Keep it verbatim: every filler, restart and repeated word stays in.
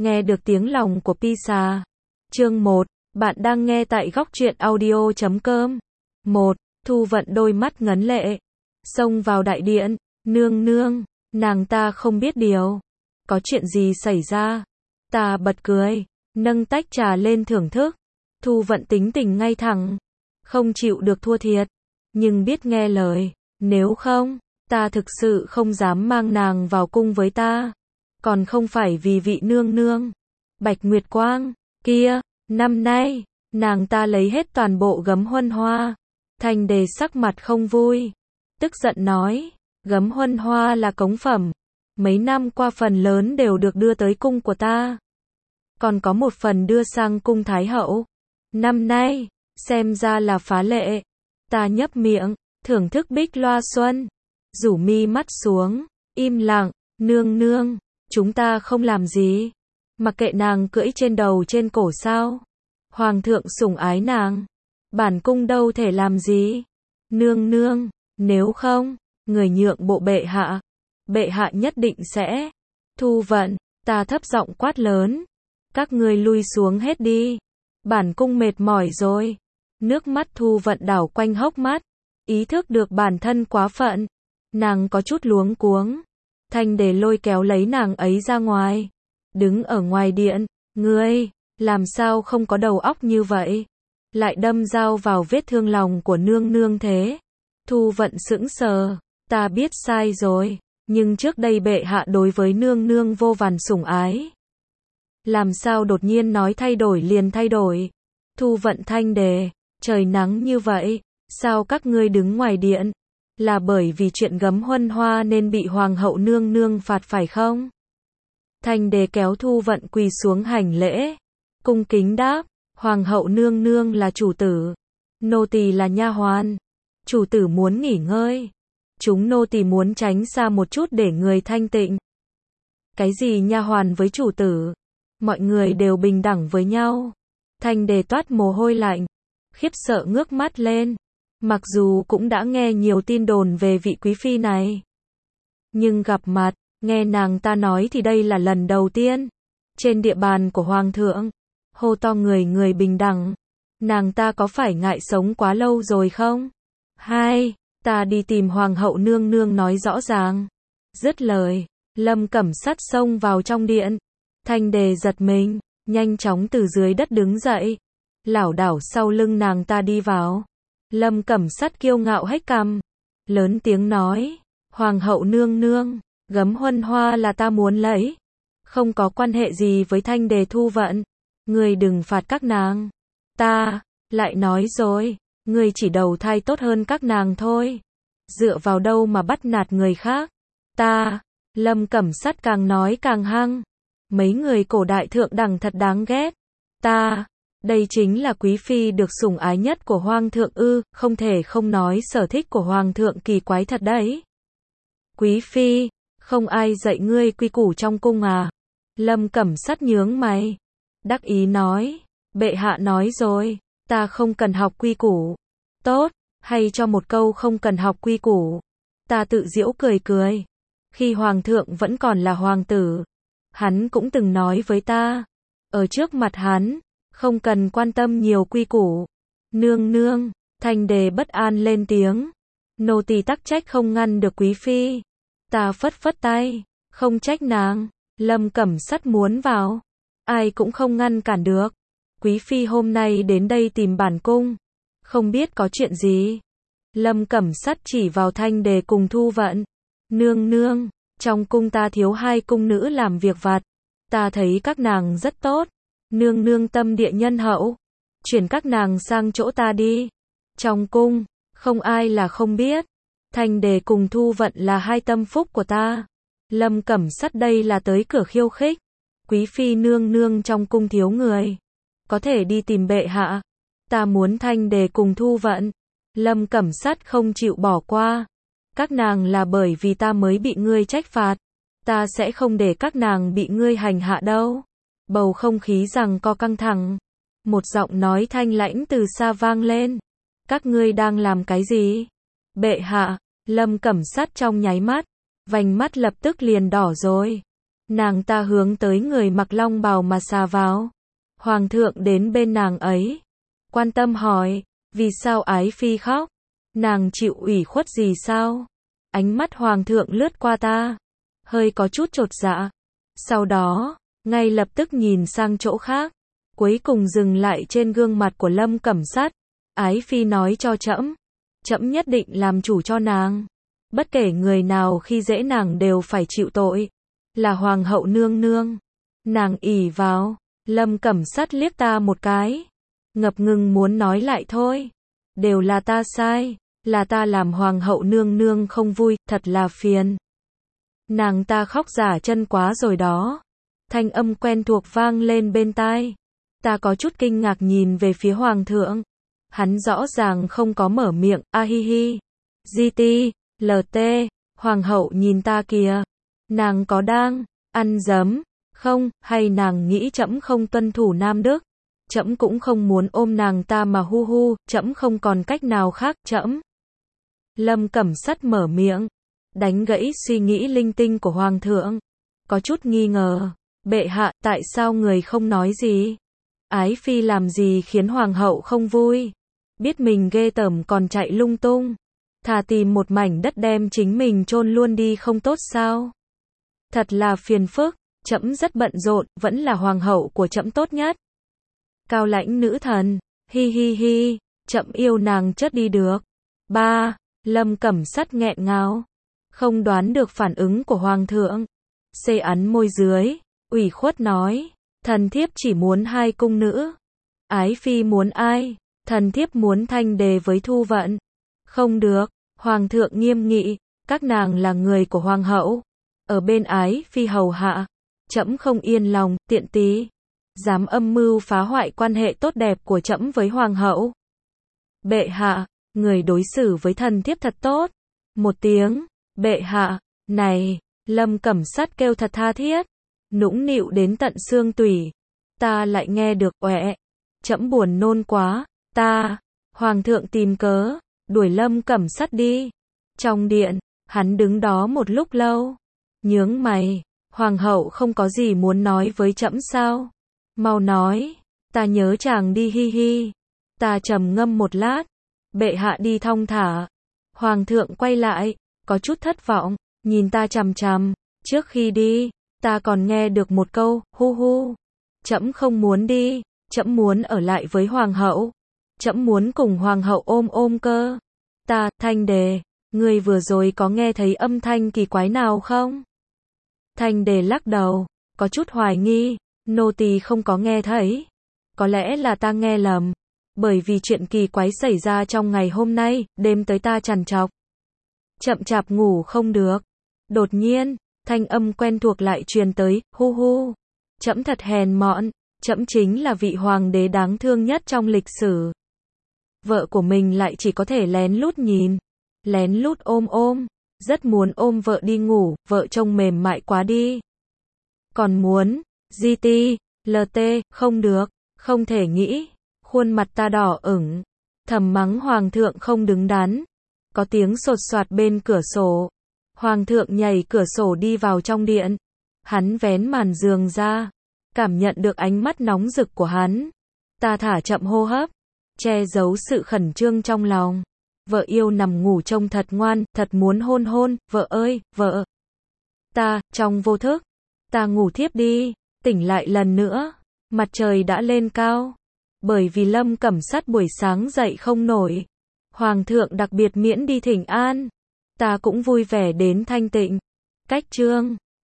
Nghe được tiếng lòng của Pisa. Chương một, bạn đang nghe tại góc truyện audio chấm com. một. Thu Vận đôi mắt ngấn lệ, xông vào đại điện, nương nương, nàng ta không biết điều. Có chuyện gì xảy ra? Ta bật cười, nâng tách trà lên thưởng thức. Thu Vận tính tình ngay thẳng, không chịu được thua thiệt, nhưng biết nghe lời, nếu không, ta thực sự không dám mang nàng vào cung với ta. Còn không phải vì vị nương nương Bạch Nguyệt Quang kia, năm nay, nàng ta lấy hết toàn bộ gấm huân hoa. Thanh Đề sắc mặt không vui, tức giận nói, gấm huân hoa là cống phẩm, mấy năm qua phần lớn đều được đưa tới cung của ta, còn có một phần đưa sang cung Thái Hậu. Năm nay, xem ra là phá lệ. Ta nhấp miệng, thưởng thức bích loa xuân, rủ mi mắt xuống, im lặng, nương nương, chúng ta không làm gì, mặc kệ nàng cưỡi trên đầu trên cổ sao? Hoàng thượng sủng ái nàng, bản cung đâu thể làm gì. Nương nương, nếu không, người nhượng bộ bệ hạ, bệ hạ nhất định sẽ. Thu Vận, ta thấp giọng quát lớn, các ngươi lui xuống hết đi, bản cung mệt mỏi rồi. Nước mắt Thu Vận đảo quanh hốc mắt, ý thức được bản thân quá phận, nàng có chút luống cuống. Thanh Đề lôi kéo lấy nàng ấy ra ngoài, đứng ở ngoài điện, ngươi, làm sao không có đầu óc như vậy, lại đâm dao vào vết thương lòng của nương nương thế. Thu Vận sững sờ, ta biết sai rồi, nhưng trước đây bệ hạ đối với nương nương vô vàn sủng ái. Làm sao đột nhiên nói thay đổi liền thay đổi? Thu Vận, Thanh Đề, trời nắng như vậy, sao các ngươi đứng ngoài điện? Là bởi vì chuyện gấm huân hoa nên bị hoàng hậu nương nương phạt phải không? Thanh Đề kéo Thu Vận quỳ xuống hành lễ, cung kính đáp, hoàng hậu nương nương là chủ tử, nô tỳ là nha hoàn. Chủ tử muốn nghỉ ngơi, chúng nô tỳ muốn tránh xa một chút để người thanh tịnh. Cái gì nha hoàn với chủ tử? Mọi người đều bình đẳng với nhau. Thanh Đề toát mồ hôi lạnh, khiếp sợ ngước mắt lên. Mặc dù cũng đã nghe nhiều tin đồn về vị quý phi này, nhưng gặp mặt, nghe nàng ta nói thì đây là lần đầu tiên. Trên địa bàn của hoàng thượng, hô to người người bình đẳng, nàng ta có phải ngại sống quá lâu rồi không? Hai, ta đi tìm hoàng hậu nương nương nói rõ ràng. Dứt lời, Lâm Cẩm Sắt xông vào trong điện. Thanh Đề giật mình, nhanh chóng từ dưới đất đứng dậy, lảo đảo sau lưng nàng ta đi vào. Lâm Cẩm Sắt kiêu ngạo hếch cằm, lớn tiếng nói, hoàng hậu nương nương, gấm huân hoa là ta muốn lấy, không có quan hệ gì với Thanh Đề Thu Vận, ngươi đừng phạt các nàng. Ta, lại nói rồi, ngươi chỉ đầu thai tốt hơn các nàng thôi, dựa vào đâu mà bắt nạt người khác? Ta, Lâm Cẩm Sắt càng nói càng hăng, mấy người cổ đại thượng đẳng thật đáng ghét. Ta, đây chính là quý phi được sủng ái nhất của hoàng thượng ư? Không thể không nói sở thích của hoàng thượng kỳ quái thật đấy. Quý phi, không ai dạy ngươi quy củ trong cung à? Lâm Cẩm Sắt nhướng mày, đắc ý nói, bệ hạ nói rồi, ta không cần học quy củ. Tốt, hay cho một câu không cần học quy củ. Ta tự giễu cười cười. Khi hoàng thượng vẫn còn là hoàng tử, hắn cũng từng nói với ta, ở trước mặt hắn, không cần quan tâm nhiều quy củ. Nương nương, Thanh Đề bất an lên tiếng, nô tỳ tắc trách không ngăn được quý phi. Ta phất phất tay, không trách nàng. Lâm Cẩm Sắt muốn vào, ai cũng không ngăn cản được. Quý phi hôm nay đến đây tìm bản cung, không biết có chuyện gì. Lâm Cẩm Sắt chỉ vào Thanh Đề cùng Thu Vận. Nương nương, trong cung ta thiếu hai cung nữ làm việc vặt, ta thấy các nàng rất tốt. Nương nương tâm địa nhân hậu, chuyển các nàng sang chỗ ta đi. Trong cung, không ai là không biết, Thanh Đề cùng Thu Vận là hai tâm phúc của ta. Lâm Cẩm Sắt đây là tới cửa khiêu khích. Quý phi nương nương trong cung thiếu người, có thể đi tìm bệ hạ. Ta muốn Thanh Đề cùng Thu Vận. Lâm Cẩm Sắt không chịu bỏ qua. Các nàng là bởi vì ta mới bị ngươi trách phạt, ta sẽ không để các nàng bị ngươi hành hạ đâu. Bầu không khí giằng co căng thẳng, một giọng nói thanh lãnh từ xa vang lên, các ngươi đang làm cái gì? Bệ hạ. Lâm Cẩm Sắt trong nháy mắt, vành mắt lập tức liền đỏ rồi. Nàng ta hướng tới người mặc long bào mà xà vào. Hoàng thượng đến bên nàng ấy. Quan tâm hỏi, vì sao Ái Phi khóc? Nàng chịu ủy khuất gì sao? Ánh mắt hoàng thượng lướt qua ta. Hơi có chút chột dạ. Sau đó, ngay lập tức nhìn sang chỗ khác. Cuối cùng dừng lại trên gương mặt của Lâm Cẩm Sát. Ái Phi nói cho trẫm, trẫm nhất định làm chủ cho nàng. Bất kể người nào khi dễ nàng đều phải chịu tội. Là hoàng hậu nương nương. Nàng ỷ vào. Lâm Cẩm Sát liếc ta một cái. Ngập ngừng muốn nói lại thôi. Đều là ta sai. Là ta làm hoàng hậu nương nương không vui, thật là phiền. Nàng ta khóc giả chân quá rồi đó. Thanh âm quen thuộc vang lên bên tai. Ta có chút kinh ngạc nhìn về phía hoàng thượng. Hắn rõ ràng không có mở miệng, a hi hi. giê tê, lờ tê, hoàng hậu nhìn ta kìa. Nàng có đang ăn dấm không, hay nàng nghĩ trẫm không tuân thủ nam đức? Trẫm cũng không muốn ôm nàng ta mà hu hu, trẫm không còn cách nào khác, trẫm. Lâm Cẩm Sát mở miệng, đánh gãy suy nghĩ linh tinh của hoàng thượng. Có chút nghi ngờ, bệ hạ, tại sao người không nói gì? Ái Phi làm gì khiến hoàng hậu không vui? Biết mình ghê tởm còn chạy lung tung. Thà tìm một mảnh đất đem chính mình chôn luôn đi không tốt sao? Thật là phiền phức, trẫm rất bận rộn, vẫn là hoàng hậu của trẫm tốt nhất. Cao lãnh nữ thần, hi hi hi, trẫm yêu nàng chất đi được. Ba, Lâm Cẩm Sát nghẹn ngào, không đoán được phản ứng của hoàng thượng. Xê ấn môi dưới, ủy khuất nói, thần thiếp chỉ muốn hai cung nữ. Ái Phi muốn ai? Thần thiếp muốn Thanh Đề với Thu Vận. Không được, hoàng thượng nghiêm nghị, các nàng là người của hoàng hậu. Ở bên Ái Phi hầu hạ, trẫm không yên lòng, tiện tí. Dám âm mưu phá hoại quan hệ tốt đẹp của trẫm với hoàng hậu. Bệ hạ, người đối xử với thần thiếp thật tốt. Một tiếng, bệ hạ, này, Lâm Cẩm Sát kêu thật tha thiết, nũng nịu đến tận xương tủy. Ta lại nghe được, oẹ, trẫm buồn nôn quá, ta, hoàng thượng tìm cớ, đuổi Lâm Cẩm Sát đi. Trong điện, hắn đứng đó một lúc lâu, nhướng mày, hoàng hậu không có gì muốn nói với trẫm sao? Mau nói, ta nhớ chàng đi hi hi. Ta trầm ngâm một lát, bệ hạ đi thong thả. Hoàng thượng quay lại, có chút thất vọng, nhìn ta chằm chằm. Trước khi đi, ta còn nghe được một câu, hu hu. Trẫm không muốn đi, trẫm muốn ở lại với hoàng hậu. Trẫm muốn cùng hoàng hậu ôm ôm cơ. Ta, Thanh Đề, ngươi vừa rồi có nghe thấy âm thanh kỳ quái nào không? Thanh Đề lắc đầu, có chút hoài nghi, nô tỳ không có nghe thấy. Có lẽ là ta nghe lầm, bởi vì chuyện kỳ quái xảy ra trong ngày hôm nay, đêm tới ta trằn trọc. Chậm chạp ngủ không được. Đột nhiên, thanh âm quen thuộc lại truyền tới, hu hu. Trẫm thật hèn mọn, trẫm chính là vị hoàng đế đáng thương nhất trong lịch sử. Vợ của mình lại chỉ có thể lén lút nhìn, lén lút ôm ôm, rất muốn ôm vợ đi ngủ, vợ trông mềm mại quá đi. Còn muốn, giê tê, lờ tê, không được, không thể nghĩ, khuôn mặt ta đỏ ửng, thầm mắng hoàng thượng không đứng đắn. Có tiếng sột soạt bên cửa sổ. Hoàng thượng nhảy cửa sổ đi vào trong điện. Hắn vén màn giường ra, cảm nhận được ánh mắt nóng rực của hắn. Ta thả chậm hô hấp, che giấu sự khẩn trương trong lòng. Vợ yêu nằm ngủ trông thật ngoan, thật muốn hôn hôn, vợ ơi, vợ. Ta, trong vô thức, ta ngủ thiếp đi, tỉnh lại lần nữa, mặt trời đã lên cao. Bởi vì Lâm Cẩm Sát buổi sáng dậy không nổi, hoàng thượng đặc biệt miễn đi thỉnh an. Ta cũng vui vẻ đến thanh tịnh. Cách chương